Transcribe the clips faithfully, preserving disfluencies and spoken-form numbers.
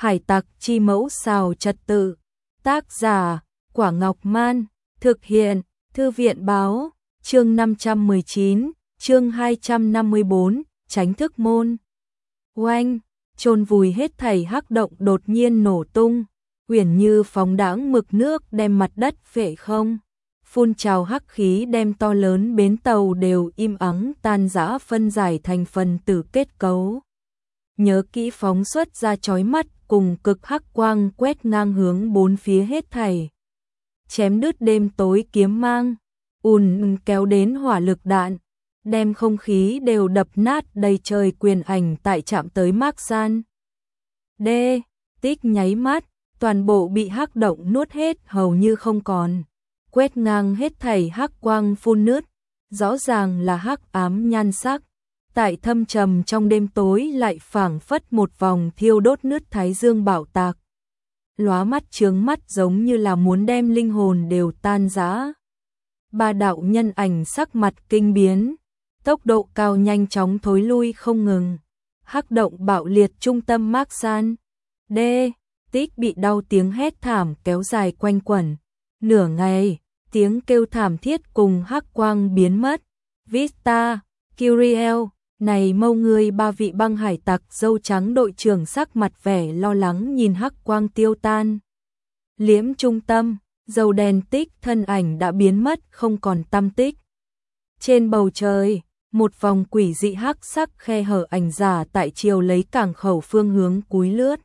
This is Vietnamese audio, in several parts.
Hải tặc chi mẫu xào trật tự. Tác giả, Quả Ngọc Man. Thực hiện, Thư viện báo. Chương năm trăm mười chín, chương hai trăm năm mươi bốn, tránh thức môn. Oanh, chôn vùi hết thảy hắc động đột nhiên nổ tung, uyển như phóng đãng mực nước đem mặt đất phệ không. Phun trào hắc khí đem to lớn bến tàu đều im ắng tan rã phân giải thành phần tử kết cấu. Nhớ kỹ phóng xuất ra chói mắt cùng cực hắc quang quét ngang hướng bốn phía hết thảy. Chém đứt đêm tối kiếm mang, ùn kéo đến hỏa lực đạn, đem không khí đều đập nát đầy trời quyền ảnh tại chạm tới Mác San. D, tích nháy mắt, toàn bộ bị hắc động nuốt hết hầu như không còn. Quét ngang hết thảy hắc quang phun nứt, rõ ràng là hắc ám nhan sắc. Tại thâm trầm trong đêm tối lại phảng phất một vòng thiêu đốt nứt thái dương bạo tạc. Lóa mắt chướng mắt giống như là muốn đem linh hồn đều tan rã. Ba đạo nhân ảnh sắc mặt kinh biến, tốc độ cao nhanh chóng thối lui không ngừng. Hắc động bạo liệt trung tâm Mác San. D, tích bị đau tiếng hét thảm kéo dài quanh quẩn. Nửa ngày, tiếng kêu thảm thiết cùng hắc quang biến mất. Vista, Curiel, này mâu người ba vị băng hải tặc dâu trắng đội trưởng sắc mặt vẻ lo lắng nhìn hắc quang tiêu tan. Liễm trung tâm, dầu đèn tích thân ảnh đã biến mất không còn tăm tích. Trên bầu trời, một vòng quỷ dị hắc sắc khe hở ảnh giả tại chiều lấy cảng khẩu phương hướng cúi lướt.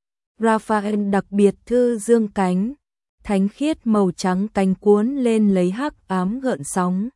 Raphael đặc biệt thư dương cánh, thánh khiết màu trắng cánh cuốn lên lấy hắc ám gợn sóng.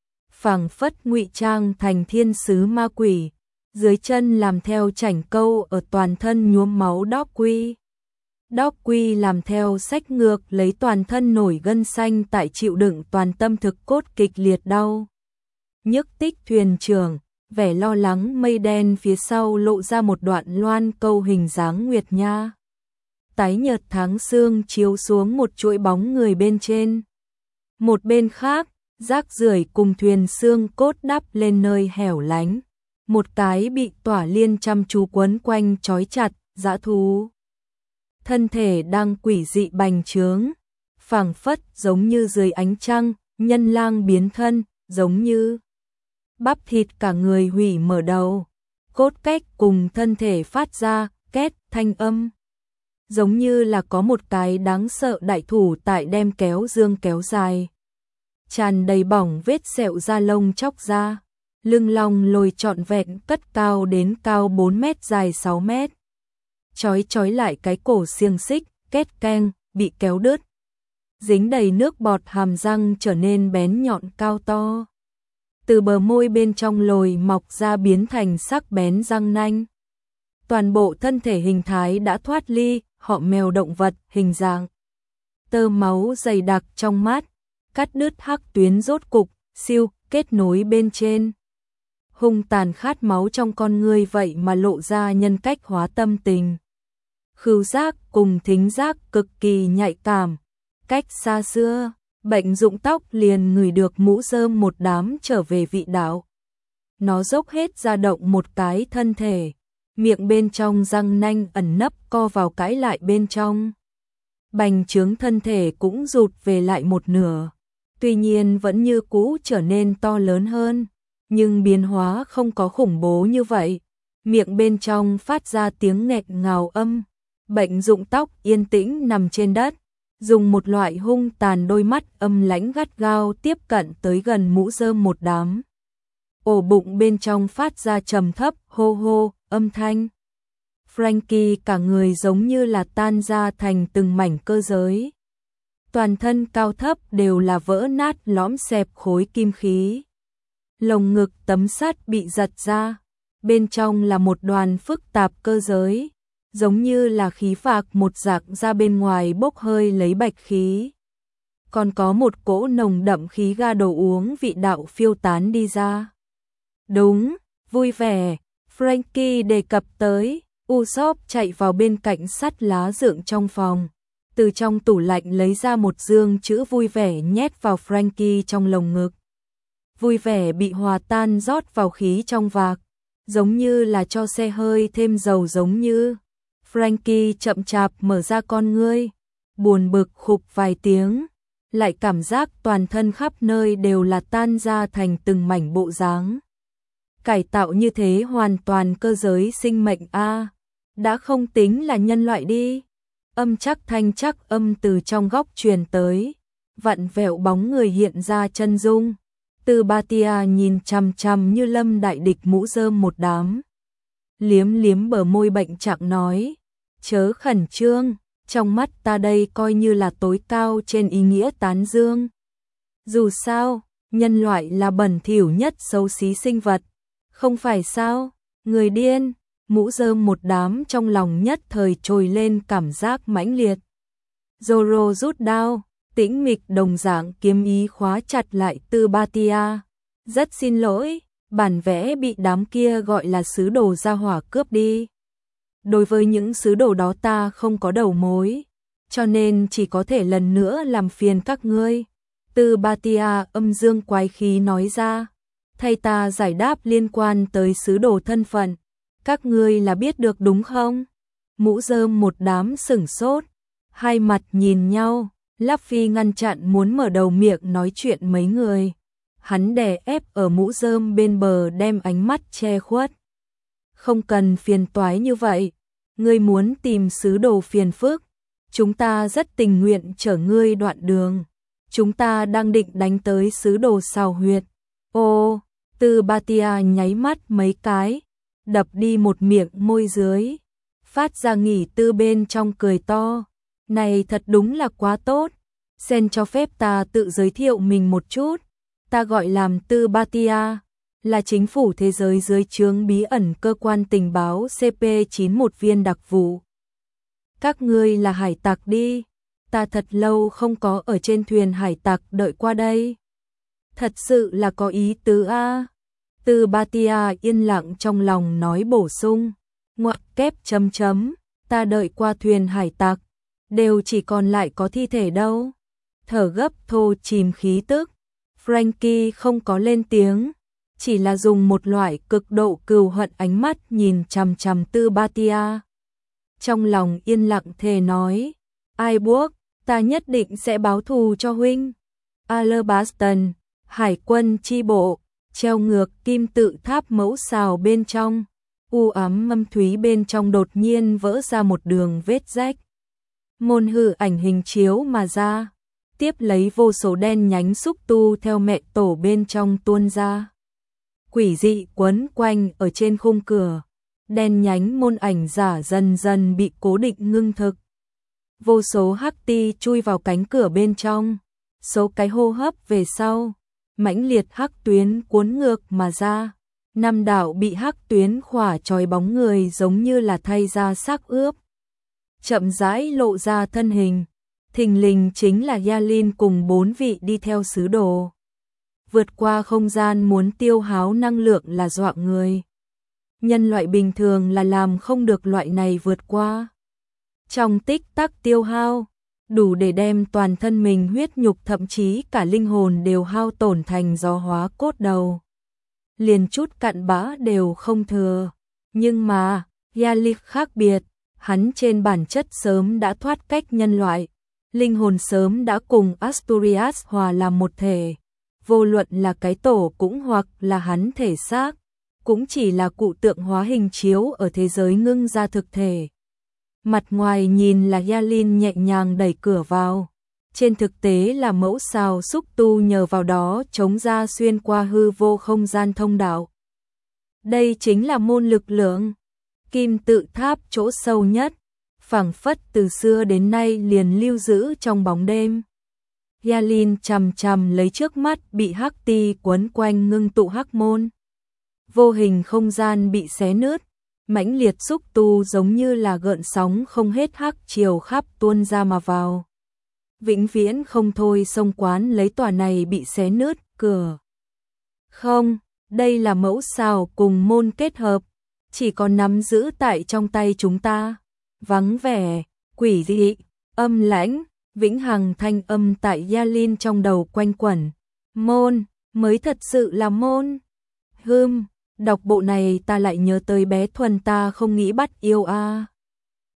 Phảng phất ngụy trang thành thiên sứ ma quỷ, dưới chân làm theo chảnh câu ở toàn thân nhuốm máu đóc quy. Đóc quy làm theo sách ngược lấy toàn thân nổi gân xanh tại chịu đựng toàn tâm thực cốt kịch liệt đau. Nhức tích thuyền trưởng, vẻ lo lắng mây đen phía sau lộ ra một đoạn loan câu hình dáng nguyệt nha. Tái nhợt tháng sương chiếu xuống một chuỗi bóng người bên trên. Một bên khác, rác rưởi cùng thuyền xương cốt đắp lên nơi hẻo lánh. Một cái bị tỏa liên chăm chú quấn quanh trói chặt, dã thú. Thân thể đang quỷ dị bành trướng, phảng phất giống như dưới ánh trăng, nhân lang biến thân, giống như bắp thịt cả người hủy mở đầu. Cốt cách cùng thân thể phát ra, két, thanh âm. Giống như là có một cái đáng sợ đại thủ tại đem kéo dương kéo dài. Tràn đầy bỏng vết sẹo da lông chóc ra. Lưng long lồi trọn vẹn cất cao đến cao bốn mét dài sáu mét. Chói chói lại cái cổ xiềng xích, két keng, bị kéo đứt. Dính đầy nước bọt hàm răng trở nên bén nhọn cao to. Từ bờ môi bên trong lồi mọc ra biến thành sắc bén răng nanh. Toàn bộ thân thể hình thái đã thoát ly, họ mèo động vật, hình dạng. Tơ máu dày đặc trong mắt, cắt đứt hắc tuyến rốt cục, siêu, kết nối bên trên. Hung tàn khát máu trong con người vậy mà lộ ra nhân cách hóa tâm tình. Khứu giác cùng thính giác cực kỳ nhạy cảm. Cách xa xưa, bệnh rụng tóc liền ngửi được mũ rơm một đám trở về vị đạo. Nó dốc hết ra động một cái thân thể. Miệng bên trong răng nanh ẩn nấp co vào cãi lại bên trong. Bành trướng thân thể cũng rụt về lại một nửa. Tuy nhiên vẫn như cũ trở nên to lớn hơn. Nhưng biến hóa không có khủng bố như vậy. Miệng bên trong phát ra tiếng nghẹt ngào âm. Bệnh rụng tóc yên tĩnh nằm trên đất. Dùng một loại hung tàn đôi mắt âm lãnh gắt gao tiếp cận tới gần mũ rơm một đám. Ổ bụng bên trong phát ra trầm thấp hô hô âm thanh. Frankie cả người giống như là tan ra thành từng mảnh cơ giới. Toàn thân cao thấp đều là vỡ nát lõm xẹp khối kim khí. Lồng ngực tấm sắt bị giật ra. Bên trong là một đoàn phức tạp cơ giới. Giống như là khí phạc một rạc ra bên ngoài bốc hơi lấy bạch khí. Còn có một cỗ nồng đậm khí ga đồ uống vị đạo phiêu tán đi ra. Đúng, vui vẻ. Frankie đề cập tới, Usopp chạy vào bên cạnh sắt lá dựng trong phòng. Từ trong tủ lạnh lấy ra một dương chữ vui vẻ nhét vào Frankie trong lồng ngực. Vui vẻ bị hòa tan rót vào khí trong vạc, giống như là cho xe hơi thêm dầu giống như. Frankie chậm chạp mở ra con ngươi, buồn bực khục vài tiếng, lại cảm giác toàn thân khắp nơi đều là tan ra thành từng mảnh bộ dáng. Cải tạo như thế hoàn toàn cơ giới sinh mệnh a, đã không tính là nhân loại đi. Âm chắc thanh chắc âm từ trong góc truyền tới, vặn vẹo bóng người hiện ra chân dung. Từ Ba Tia nhìn chằm chằm như lâm đại địch mũ rơm một đám. Liếm liếm bờ môi bệnh trạng nói, chớ khẩn trương, trong mắt ta đây coi như là tối cao trên ý nghĩa tán dương. Dù sao, nhân loại là bẩn thỉu nhất xấu xí sinh vật, không phải sao, người điên, mũ rơm một đám trong lòng nhất thời trồi lên cảm giác mãnh liệt. Zoro rút đao, tĩnh mịch đồng dạng kiếm ý khóa chặt lại Tư Ba Tia. Rất xin lỗi, bản vẽ bị đám kia gọi là sứ đồ gia hỏa cướp đi. Đối với những sứ đồ đó ta không có đầu mối, cho nên chỉ có thể lần nữa làm phiền các ngươi. Tư Ba Tia âm dương quái khí nói ra, thay ta giải đáp liên quan tới sứ đồ thân phận. Các ngươi là biết được đúng không? Mũ rơm một đám sửng sốt, hai mặt nhìn nhau, Luffy ngăn chặn muốn mở đầu miệng nói chuyện mấy người. Hắn đè ép ở mũ rơm bên bờ đem ánh mắt che khuất. Không cần phiền toái như vậy, ngươi muốn tìm sứ đồ phiền phức, chúng ta rất tình nguyện chở ngươi đoạn đường. Chúng ta đang định đánh tới sứ đồ Sào Huyệt. Ô, Tư Ba Tia nháy mắt mấy cái, đập đi một miệng môi dưới, phát ra nghỉ tư bên trong cười to. Này thật đúng là quá tốt, Sen cho phép ta tự giới thiệu mình một chút. Ta gọi làm Tư Ba Tia, là chính phủ thế giới dưới trướng bí ẩn cơ quan tình báo C P chín mươi mốt viên đặc vụ. Các ngươi là hải tặc đi, ta thật lâu không có ở trên thuyền hải tặc đợi qua đây. Thật sự là có ý tứ a. Tư Ba Tia yên lặng trong lòng nói bổ sung, ngoặc kép chấm chấm, ta đợi qua thuyền hải tặc, đều chỉ còn lại có thi thể đâu. Thở gấp thô chìm khí tức, Frankie không có lên tiếng, chỉ là dùng một loại cực độ cừu hận ánh mắt nhìn chằm chằm Tư Ba Tia. Trong lòng yên lặng thề nói, ai buộc, ta nhất định sẽ báo thù cho huynh. Alabaston, hải quân chi bộ, treo ngược kim tự tháp mẫu xào bên trong, u ám ngâm thúy bên trong đột nhiên vỡ ra một đường vết rách. Môn hư ảnh hình chiếu mà ra, tiếp lấy vô số đen nhánh xúc tu theo mẹ tổ bên trong tuôn ra. Quỷ dị quấn quanh ở trên khung cửa, đen nhánh môn ảnh giả dần dần bị cố định ngưng thực. Vô số hắc ti chui vào cánh cửa bên trong, số cái hô hấp về sau, mãnh liệt hắc tuyến cuốn ngược mà ra. Năm đạo bị hắc tuyến khỏa trói bóng người giống như là thay ra xác ướp. Chậm rãi lộ ra thân hình, thình lình chính là Yalin cùng bốn vị đi theo sứ đồ. Vượt qua không gian muốn tiêu háo năng lượng là dọa người. Nhân loại bình thường là làm không được loại này vượt qua. Trong tích tắc tiêu hao, đủ để đem toàn thân mình huyết nhục thậm chí cả linh hồn đều hao tổn thành gió hóa cốt đầu. Liền chút cặn bã đều không thừa. Nhưng mà, Yalin khác biệt, hắn trên bản chất sớm đã thoát cách nhân loại. Linh hồn sớm đã cùng Asturias hòa làm một thể. Vô luận là cái tổ cũng hoặc là hắn thể xác, cũng chỉ là cụ tượng hóa hình chiếu ở thế giới ngưng ra thực thể. Mặt ngoài nhìn là Yalin nhẹ nhàng đẩy cửa vào, trên thực tế là mẫu xào xúc tu nhờ vào đó chống ra xuyên qua hư vô không gian thông đạo. Đây chính là môn lực lượng, kim tự tháp chỗ sâu nhất, phảng phất từ xưa đến nay liền lưu giữ trong bóng đêm. Yalin chằm chằm lấy trước mắt bị hắc ti quấn quanh ngưng tụ hắc môn. Vô hình không gian bị xé nứt, mãnh liệt xúc tu giống như là gợn sóng không hết hắc chiều khắp tuôn ra mà vào. Vĩnh viễn không thôi xông quán lấy tòa này bị xé nứt cửa. Không, đây là mẫu xào cùng môn kết hợp, chỉ còn nắm giữ tại trong tay chúng ta. Vắng vẻ, quỷ dị, âm lãnh, vĩnh hằng thanh âm tại Yalin trong đầu quanh quẩn. Môn, mới thật sự là môn. Hừm, đọc bộ này ta lại nhớ tới bé Thuần ta không nghĩ bắt yêu a. À.